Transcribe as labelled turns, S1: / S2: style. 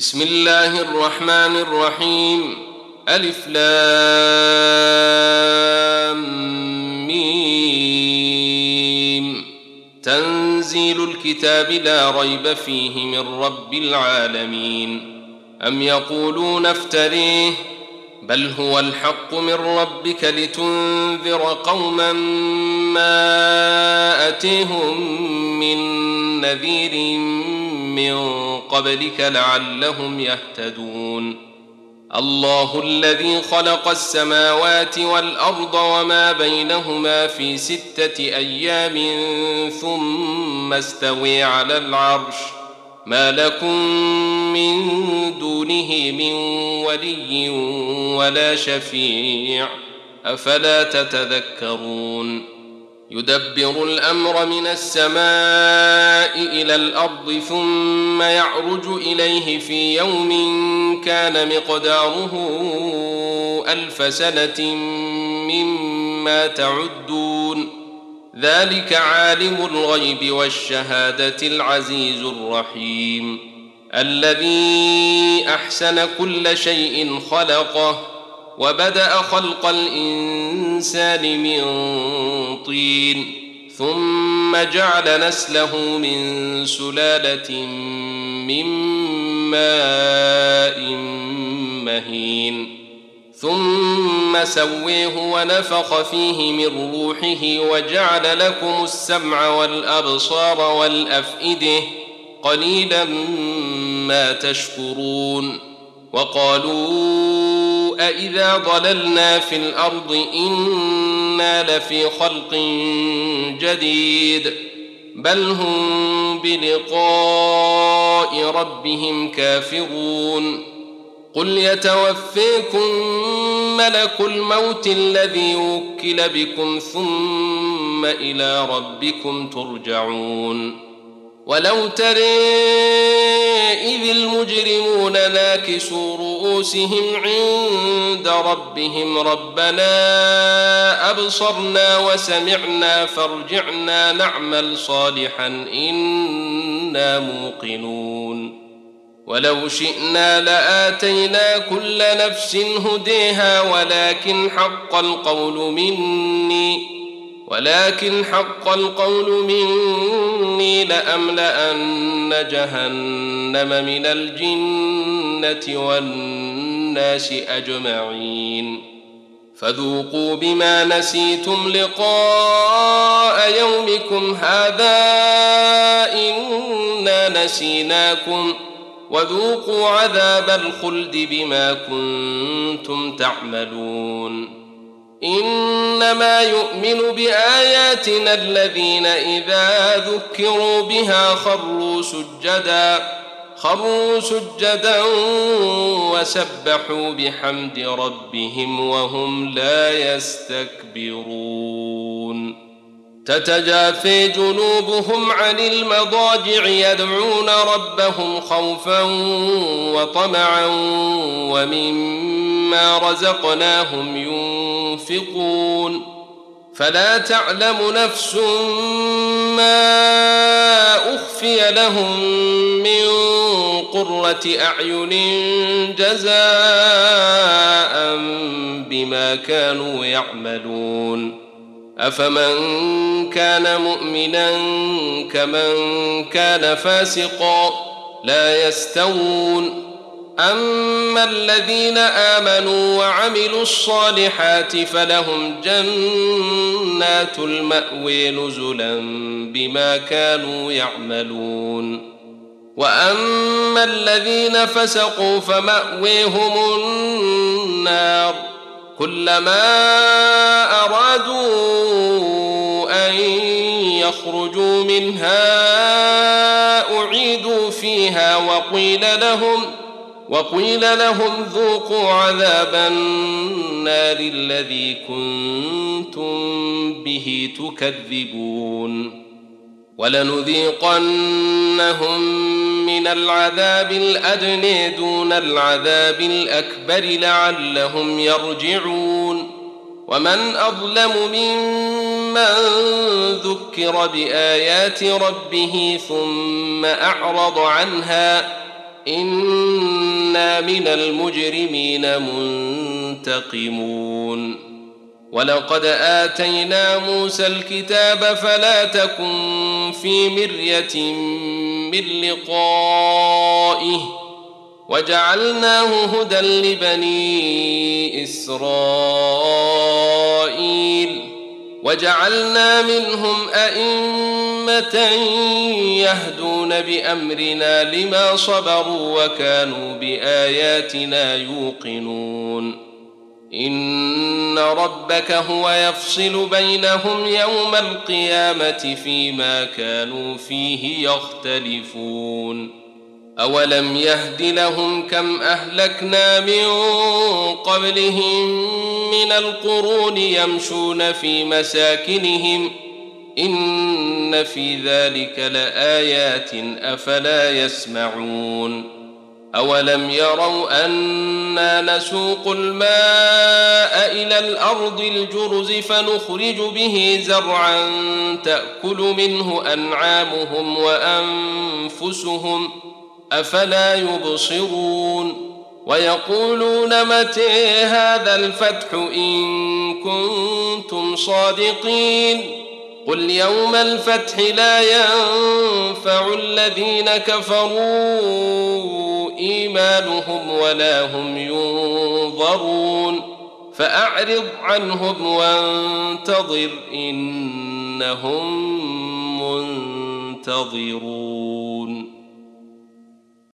S1: بسم الله الرحمن الرحيم. ألف لام ميم. تنزيل الكتاب لا ريب فيه من رب العالمين. أم يقولون افتريه بل هو الحق من ربك لتنذر قوما ما أتيهم من نذير من قبلك لعلهم يهتدون. الله الذي خلق السماوات والأرض وما بينهما في 6 أيام ثم استوى على العرش ما لكم من دونه من ولي ولا شفيع أفلا تتذكرون. يدبر الأمر من السماء إلى الأرض ثم يعرج إليه في يوم كان مقداره 1000 سنة مما تعدون. ذلك عالم الغيب والشهادة العزيز الرحيم الذي أحسن كل شيء خلقه وبدأ خلق الإنسان من طين ثم جعل نسله من سلالة من ماء مهين ثم سويه ونفخ فيه من روحه وجعل لكم السمع والأبصار والأفئدة قليلا ما تشكرون. وقالوا أإذا ضللنا في الأرض إنا لفي خلق جديد بل هم بلقاء ربهم كافرون. قل يتوفيكم ملك الموت الذي وكل بكم ثم إلى ربكم ترجعون. ولو ترى إذ المجرمون ناكسوا رؤوسهم عند ربهم ربنا أبصرنا وسمعنا فارجعنا نعمل صالحا إنا موقنون. ولو شئنا لآتينا كل نفس هديها ولكن حق القول مني لأملأن جهنم من الجنة والناس أجمعين. فذوقوا بما نسيتم لقاء يومكم هذا إنا نسيناكم وذوقوا عذاب الخلد بما كنتم تعملون. إنما يؤمن بآياتنا الذين إذا ذكروا بها خروا سجدا وسبحوا بحمد ربهم وهم لا يستكبرون. تتجافى جنوبهم عن المضاجع يدعون ربهم خوفا وطمعا ومما رزقناهم ينفقون. فلا تعلم نفس ما أخفي لهم من قرة أعين جزاء بما كانوا يعملون. أفمن كان مؤمنا كمن كان فاسقا لا يستوون. أما الذين آمنوا وعملوا الصالحات فلهم جنات المأوى نزلا بما كانوا يعملون. وأما الذين فسقوا فمأويهم النار كلما أرادوا أن يخرجوا منها أعيدوا فيها وقيل لهم ذوقوا عذاب النار الذي كنتم به تكذبون. ولنذيقنهم من العذاب الأدنى دون العذاب الأكبر لعلهم يرجعون. ومن أظلم ممن ذكر بآيات ربه ثم أعرض عنها إنا إنا من المجرمين منتقمون ولقد آتينا موسى الكتاب فلا تكن في مرية من لقائه وجعلناه هدى لبني إسرائيل وجعلنا منهم أئمة يهدون بأمرنا لما صبروا وكانوا بآياتنا يوقنون إن ربك هو يفصل بينهم يوم القيامة فيما كانوا فيه يختلفون أولم يهد لهم كم أهلكنا من قبلهم من القرون يمشون في مساكنهم إن في ذلك لآيات أفلا يسمعون أولم يروا أنا نسوق الماء إلى الأرض الجرز فنخرج به زرعا تأكل منه أنعامهم وأنفسهم أفلا يبصرون ويقولون متى هذا الفتح إن كنتم صادقين قل يوم الفتح لا ينفع الذين كفروا إيمانهم ولا هم ينظرون فأعرض عنهم وانتظر إنهم منتظرون